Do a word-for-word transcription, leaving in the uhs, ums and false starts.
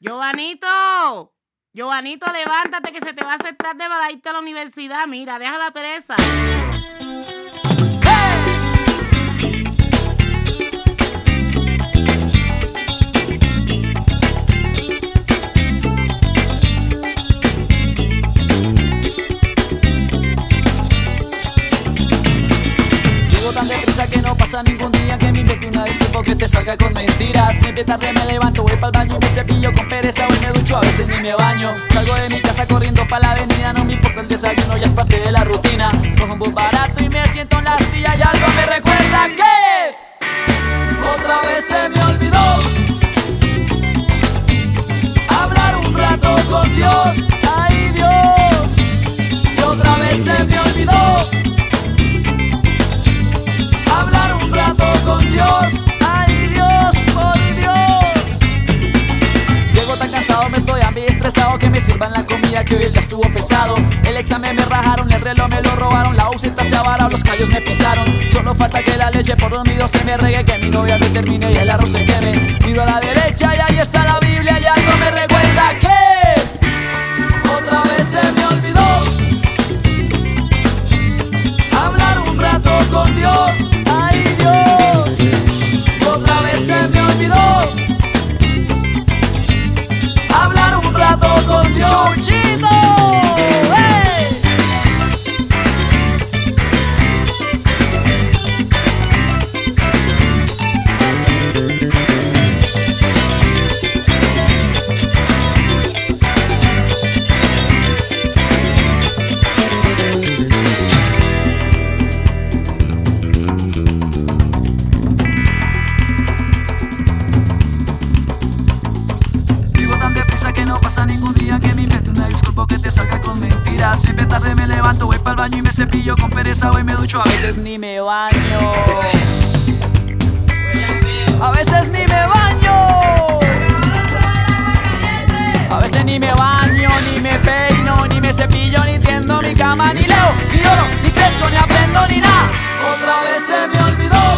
Giovanito, Giovanito, levántate que se te va a hacer tarde para irte a la universidad. Mira, deja la pereza. Tan deprisa que no pasa ningún día que me invente una disculpa que te salga con mentiras. Siempre tarde me levanto, voy pa'l baño y me cepillo con pereza. Hoy me ducho, a veces ni me baño. Salgo de mi casa corriendo pa' la avenida. No me importa el desayuno, ya es parte de la rutina. Cojo un bus barato y me siento en la silla y algo me recuerda que otra vez se me olvidó hablar un rato con Dios. Ay Dios, y otra vez se me olvidó hablar un rato con Dios. Ay Dios, por Dios. Llego tan cansado, me estoy hambre y estresado que me sirvan la comida que hoy el día estuvo pesado. El examen me rajaron, el reloj me lo robaron, la ausenta se avaró, los callos me pisaron. Solo falta que la leche por dormido se me regue, que mi novia me termine y el arroz se queme. Miro a la derecha y ahí está la Biblia y algo me recuerda que otra vez se me olvidó hablar un rato con Dios. Ay Dios, y otra vez se me olvidó hablar un rato con Dios. ¡Chuchito! ¡Hey! Que no pasa ningún día que me invente una disculpa que te salga con mentiras. Siempre tarde me levanto, voy pa'l baño y me cepillo con pereza. Hoy me ducho, a veces ni me baño. A veces ni me baño. A veces ni me baño, ni me peino, ni me cepillo, ni tiendo mi cama, ni leo, ni oro, ni crezco, ni aprendo, ni nada. Otra vez se me olvidó